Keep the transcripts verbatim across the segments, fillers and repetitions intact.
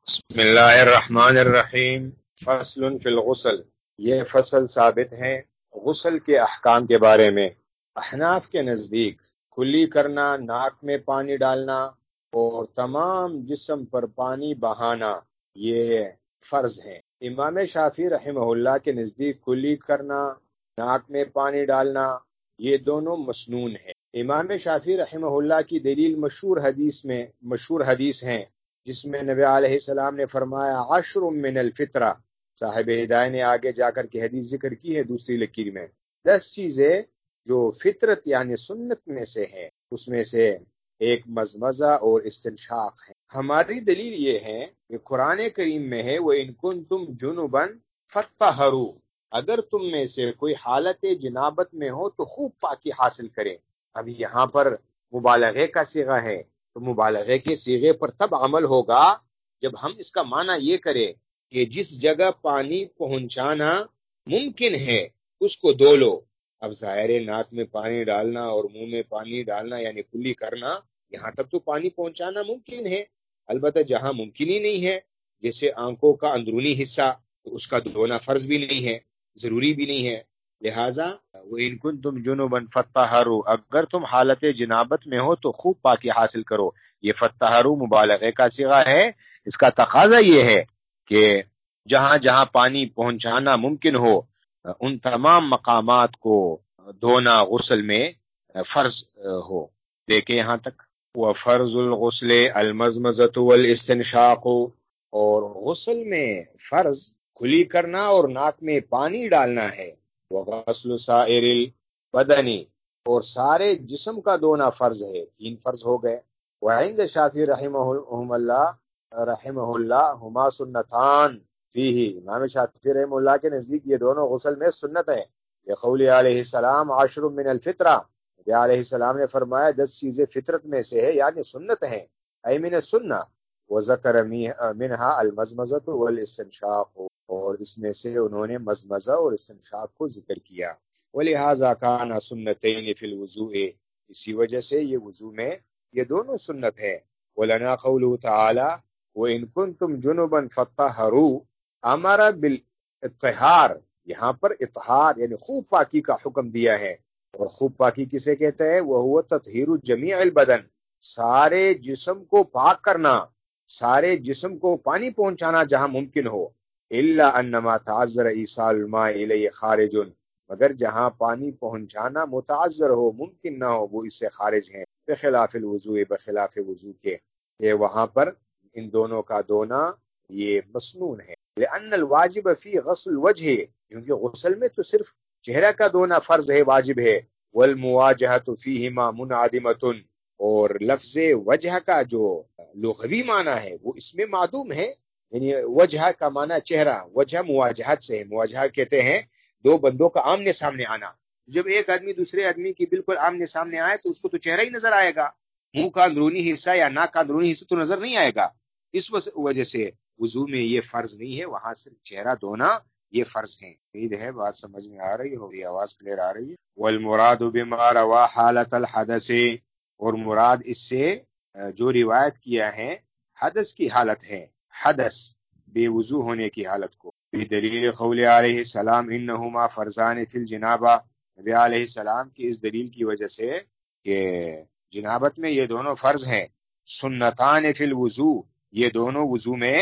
بسم اللہ الرحمن الرحیم فصل فی الغسل، یہ فصل ثابت ہے غسل کے احکام کے بارے میں۔ احناف کے نزدیک کلی کرنا، ناک میں پانی ڈالنا اور تمام جسم پر پانی بہانا یہ فرض ہیں۔ امام شافعی رحمہ اللہ کے نزدیک کلی کرنا، ناک میں پانی ڈالنا یہ دونوں مسنون ہیں۔ امام شافعی رحمہ اللہ کی دلیل مشہور حدیث میں مشہور حدیث ہیں جس میں نبی علیہ السلام نے فرمایا عشر من الفطرہ۔ صاحب ہدایہ نے آگے جا کر کے حدیث ذکر کی ہے دوسری لکیر میں، دس چیزیں جو فطرت یعنی سنت میں سے ہیں، اس میں سے ایک مزمزہ اور استنشاق ہے۔ ہماری دلیل یہ ہے کہ قرآن کریم میں ہے وَإِن كُنتُمْ جُنُبًا فَطَّهَّرُوا، اگر تم میں سے کوئی حالت جنابت میں ہو تو خوب پاکی حاصل کریں۔ اب یہاں پر مبالغے کا صیغہ ہے، تو مبالغے کے صیغے پر تب عمل ہوگا جب ہم اس کا معنی یہ کریں کہ جس جگہ پانی پہنچانا ممکن ہے اس کو دھو لو۔ اب ظاہر ناک میں پانی ڈالنا اور منہ میں پانی ڈالنا یعنی کلی کرنا، یہاں تک تو پانی پہنچانا ممکن ہے، البتہ جہاں ممکن ہی نہیں ہے جیسے آنکھوں کا اندرونی حصہ، تو اس کا دھونا فرض بھی نہیں ہے، ضروری بھی نہیں ہے۔ لہٰذا وَإِن كُنتُمْ جُنُبًا فَطَّهَّرُوا، اگر تم حالت جنابت میں ہو تو خوب پاکی حاصل کرو۔ یہ فَطَّهَرُوا مبالغے کا صیغہ ہے، اس کا تقاضا یہ ہے کہ جہاں جہاں پانی پہنچانا ممکن ہو ان تمام مقامات کو دھونا غسل میں فرض ہو۔ دیکھیں یہاں تک وَفَرْضُ الْغُسْلِ الْمَزْمَزَةُ وَالْإِسْتِنْشَاقُ، اور غسل میں فرض کھلی کرنا اور ناک میں پانی ڈالنا ہے۔ وَغَسْلُ سَائِرِ الْبَدَنِ، اور سارے جسم کا دھونا فرض ہے، تین فرض ہو گئے۔ وعند شافعی رحمہ اللہ رحمہ اللہ ہما سنتان فیہ، امام شافعی رحمہ اللہ کے نزدیک یہ دونوں غسل میں سنت ہیں۔ یہ قول علیہ السلام عشر من الفطرہ، نبی علیہ السلام نے فرمایا دس چیزیں فطرت میں سے ہے یعنی سنت ہیں، ای من السنہ۔ وذکر منہا المزمزۃ والاستنشاق، اور اس میں سے انہوں نے مزمزہ اور استنشاق کو ذکر کیا۔ ولہذا کان سنتین فی الوضوء، اسی وجہ سے یہ وضو میں یہ دونوں سنت ہے۔ ولنا قوله تعالی وَإِن كُنتُمْ جُنُبًا فَطَّهَّرُوا، امر بالاطہار، یہاں پر اطہار یعنی خوب پاکی کا حکم دیا ہے۔ اور خوب پاکی کسے کہتے ہیں؟ وَهُوَ تطہیر جمیع البدن، سارے جسم کو پاک کرنا، سارے جسم کو پانی پہنچانا جہاں ممکن ہو۔ الا انما تعذر ایصال الماء الیہ خارج، مگر جہاں پانی پہنچانا متعذر ہو، ممکن نہ ہو، وہ اس سے خارج ہیں۔ بخلاف الوضوء، بخلاف وضو کے، یہ وہاں پر ان دونوں کا دھونا یہ مسنون ہے۔ لأن الواجب فی غسل الوجہ، کیونکہ غسل میں تو صرف چہرہ کا دھونا فرض ہے، واجب ہے۔ والمواجہۃ فیہما منعدمۃ، اور لفظ وجہ کا جو لغوی معنی ہے وہ اس میں معدوم ہے، یعنی وجہ کا معنی چہرہ، وجہ مواجہت سے ہے، مواجہہ کہتے ہیں دو بندوں کا آمنے سامنے آنا۔ جب ایک آدمی دوسرے آدمی کی بالکل آمنے سامنے آئے تو اس کو تو چہرہ ہی نظر آئے گا، منہ کا اندرونی حصہ یا ناک کا اندرونی حصہ تو نظر نہیں آئے گا۔ اس وجہ سے وضو میں یہ فرض نہیں ہے، وہاں صرف چہرہ دھونا یہ فرض ہے۔ امید ہے بات سمجھ میں آ رہی ہوگی، آواز کلیئر آ رہی ہے۔ والمراد بما روا حالت الحدث، اور مراد اس سے جو روایت کیا ہے حدث کی حالت ہے، حدث بے وضو ہونے کی حالت کو۔ بدلیل قول علیہ السلام انہما فرضان فی الجنابہ، نبی علیہ السلام کی اس دلیل کی وجہ سے کہ جنابت میں یہ دونوں فرض ہیں۔ سنتان فی الوضو، یہ دونوں وضو میں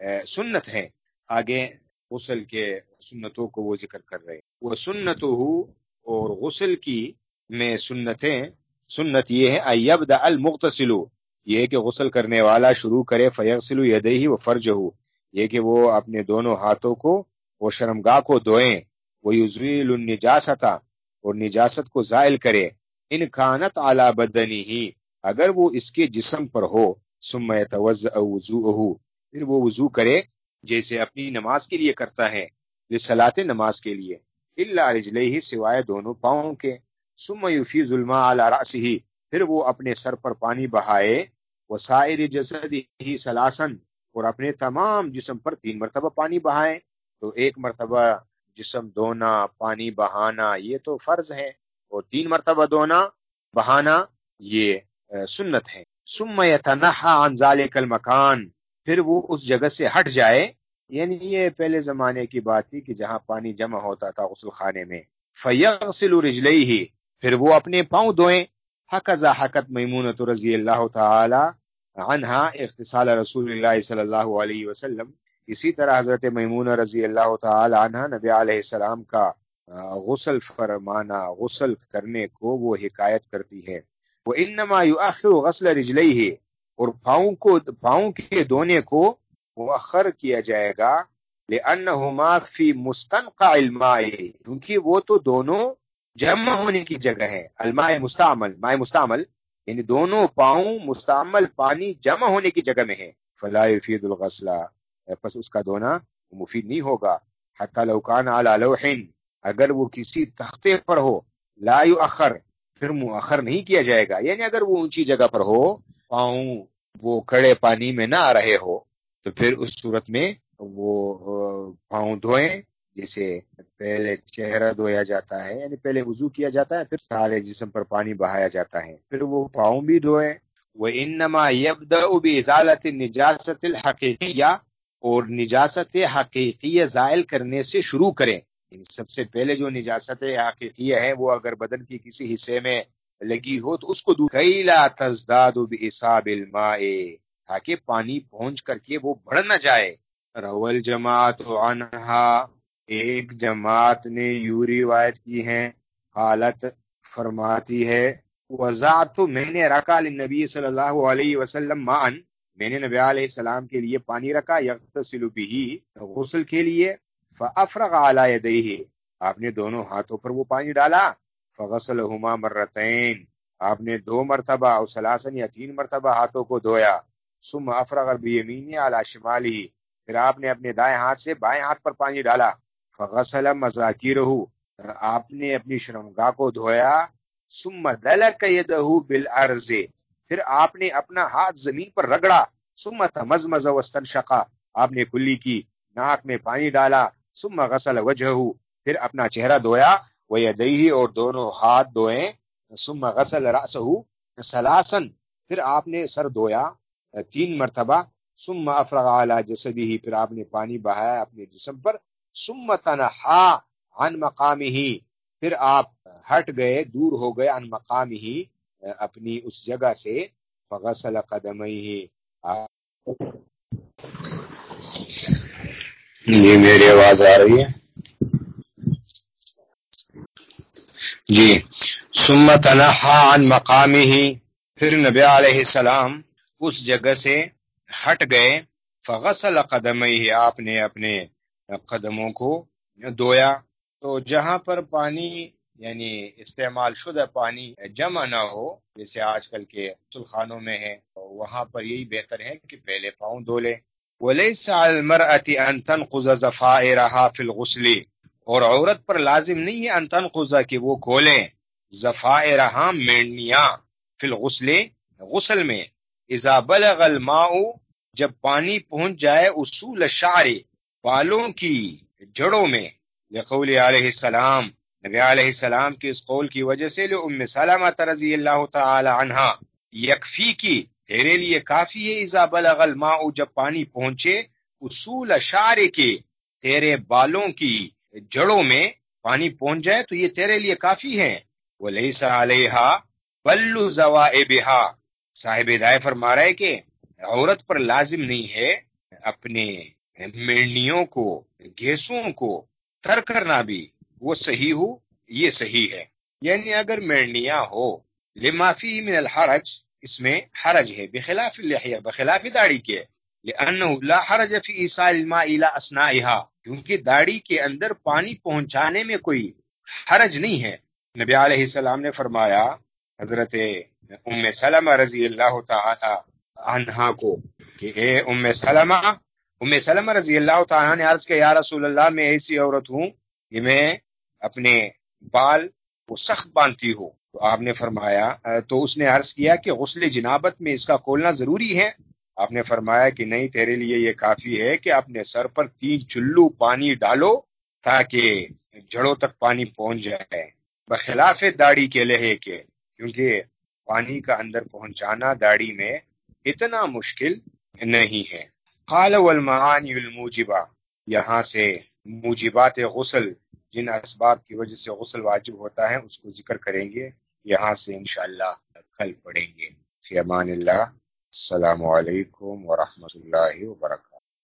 سنت ہیں۔ آگے غسل کے سنتوں کو وہ ذکر کر رہے ہیں۔ وہ سنتہ، اور غسل کی میں سنتیں، سنت یہ ہے ایبدأ المغتسل، یہ کہ غسل کرنے والا شروع کرے فیغسل یدیہ وفرجہ، یہ کہ وہ اپنے دونوں ہاتھوں کو وہ شرمگاہ کو دھوئیں، ویزیل النجاست، اور نجاست کو زائل کرے، ان کانت علی بدنہ، اگر وہ اس کے جسم پر ہو، ثم یتوضأ وضوءہ، پھر وہ وضو کرے جیسے اپنی نماز کے لیے کرتا ہے، لصلاۃ نماز کے لیے، الا رجلیہ، سوائے دونوں پاؤں کے، ثم یفیض الماء علی رأسہ، پھر وہ اپنے سر پر پانی بہائے، وسائر جسدہ ثلاثا، اور اپنے تمام جسم پر تین مرتبہ پانی بہائے۔ تو ایک مرتبہ جسم دھونا، پانی بہانا یہ تو فرض ہے، اور تین مرتبہ دھونا بہانا یہ سنت ہے۔ ثم یتنحى عن ذلك المکان، پھر وہ اس جگہ سے ہٹ جائے، یعنی یہ پہلے زمانے کی بات تھی کہ جہاں پانی جمع ہوتا تھا غسل خانے میں، فیغسل رجلیہ، پھر وہ اپنے پاؤں دھوئیں۔ حکذا حکت میمونۃ رضی اللہ تعالی عنہا اغتسال رسول اللہ صلی اللہ علیہ وسلم، اسی طرح حضرت میمونہ رضی اللہ تعالی عنہ نبی علیہ السلام کا غسل فرمانا، غسل کرنے کو وہ حکایت کرتی ہے۔ وَإِنَّمَا يُؤَخِّرُ غَسْلَ رِجْلَيْهِ، اور پاؤں کو پاؤں کے دھونے کو مؤخر کیا جائے گا، لِأَنَّهُمَا فِي مُسْتَنْقَعِ الْمَاءِ، کیونکہ وہ تو دونوں جمع ہونے کی جگہ ہے۔ الماء مستعمل، ماء مستعمل یعنی دونوں پاؤں مستعمل پانی جمع ہونے کی جگہ میں ہے۔ فَلَا يُفِيدُ الْغَسْلَ، پس اس کا دھونا مفید نہیں ہوگا۔ حَتَّى لَوْ كَانَ عَلَى لَوْحٍ، اگر وہ کسی تختے پر ہو، لا یؤخر، پھر مؤخر نہیں کیا جائے گا، یعنی اگر وہ اونچی جگہ پر ہو، پاؤں وہ کڑے پانی میں نہ آ رہے ہو، تو پھر اس صورت میں وہ پاؤں دھوئیں، جیسے پہلے چہرہ دھویا جاتا ہے، یعنی پہلے وضو کیا جاتا ہے، پھر سارے جسم پر پانی بہایا جاتا ہے، پھر وہ پاؤں بھی دھوئیں۔ وَإِنَّمَا يَبْدَأُ بِإِزَالَةِ النِّجَاسَةِ الْحَقِيقِيَّةِ، اور نجاست حقیقیہ زائل کرنے سے شروع کریں، یعنی سب سے پہلے جو نجاست حقیقیہ ہے وہ اگر بدن کی کسی حصے میں لگی ہو تو اس کو دور کئی لا تزداد بإصاب الماء، تاکہ پانی پہنچ کر کے وہ بڑھ نہ جائے۔ رول جماعت عنہا، ایک جماعت نے یوں روایت کی ہے، حالت فرماتی ہے، وضعت، میں نے رکا للنبی صلی اللہ علیہ وسلم معن، میں نے نبی علیہ السلام کے لیے پانی رکھا، یغتسل به، غسل کے لیے، فافرغ علی یدیہ، آپ نے دونوں ہاتھوں پر وہ پانی ڈالا، فغسلہما مرتین، آپ نے دو مرتبہ، اور ثلاثا یا تین مرتبہ ہاتھوں کو دھویا، ثم افرغ بیمینہ علی شمالہ، پھر آپ نے اپنے دائیں ہاتھ سے بائیں ہاتھ پر پانی ڈالا، فغسل مذاکرہ، آپ نے اپنی شرمگاہ کو دھویا، ثم دلک یدہ بالارض، پھر آپ نے اپنا ہاتھ زمین پر رگڑا، ثم تمزمز واستنشق، آپ نے کلی کی، ناک میں پانی ڈالا، ثم غسل وجہہ، پھر اپنا چہرہ دھویا، ویدیہ، اور دونوں ہاتھ دھوئیں، ثم غسل رأسہ ثلاثا، پھر آپ نے سر دھویا تین مرتبہ، ثم افرغ علی جسدہ، پھر آپ نے پانی بہایا اپنے جسم پر، ثم تنحا عن مقامہ، پھر آپ ہٹ گئے، دور ہو گئے، عن مقامہ، اپنی اس جگہ سے، فغسل قدمیہ، جی میری آواز آ رہی ہے جی؟ ثم تنحا عن مقامہ، پھر نبی علیہ السلام اس جگہ سے ہٹ گئے، فغسل قدمیہ، آپ نے اپنے قدموں کو دھویا۔ تو جہاں پر پانی یعنی استعمال شدہ پانی جمع نہ ہو، جیسے آج کل کے غسل خانوں میں ہے، وہاں پر یہی بہتر ہے کہ پہلے پاؤں دھو لے۔ وَلَيْسَ عَلَى الْمَرْأَةِ أَن تَنْقُضَ ضَفَائِرَهَا فِي الْغُسْلِ، اور عورت پر لازم نہیں ہے ان تنقض کہ وہ کھولیں، ضفائرها، مینڈیاں، فی الغسل، غسل میں، اذا بلغ الماء، جب پانی پہنچ جائے، اصول الشعر، بالوں کی جڑوں میں، لقول علیہ السلام، نبی علیہ السلام کے اس قول کی وجہ سے، لأم سلمہ رضی اللہ تعالی عنہا، یکفی کی، تیرے لیے کافی ہے، اذا بلغ الماء، جب پانی پہنچے، اصول شعر کے، تیرے بالوں کی جڑوں میں پانی پہنچ جائے تو یہ تیرے لیے کافی ہے۔ ولیس علیہا بل زوائبہا، صاحب ہدایہ فرما رہا ہے کہ عورت پر لازم نہیں ہے اپنے مینڈیوں کو، گھیسوں کو تر کرنا بھی، وہ صحیح ہو، یہ صحیح ہے، یعنی اگر مینڈیاں ہو، لما فیہ من الحرج، اس میں حرج ہے، بخلاف اللحیہ، بخلاف داڑھی کے، لأنه لا حرج فی ایصال الماء الى اثنائها، کیونکہ داڑھی کے اندر پانی پہنچانے میں کوئی حرج نہیں ہے۔ نبی علیہ السلام نے فرمایا حضرت ام سلمہ رضی اللہ تعالی عنہا کو کہ اے ام سلمہ، ام سلمہ رضی اللہ تعالی نے عرض کیا، یا رسول اللہ، میں ایسی عورت ہوں کہ میں اپنے بال کو سخت باندھتی ہوں، تو آپ نے فرمایا، تو اس نے عرض کیا کہ غسل جنابت میں اس کا کھولنا ضروری ہے؟ آپ نے فرمایا کہ نہیں، تیرے لیے یہ کافی ہے کہ اپنے سر پر تین چلو پانی ڈالو تاکہ جڑوں تک پانی پہنچ جائے، بخلاف داڑھی کے لہے کے، کیونکہ پانی کا اندر پہنچانا داڑھی میں اتنا مشکل نہیں ہے۔ قال والمعانی الموجبہ، یہاں سے موجبات غسل، جن اسباب کی وجہ سے غسل واجب ہوتا ہے اس کو ذکر کریں گے، یہاں سے انشاءاللہ کل پڑھیں گے۔ فی امان اللہ، السلام علیکم ورحمۃ اللہ وبرکاتہ۔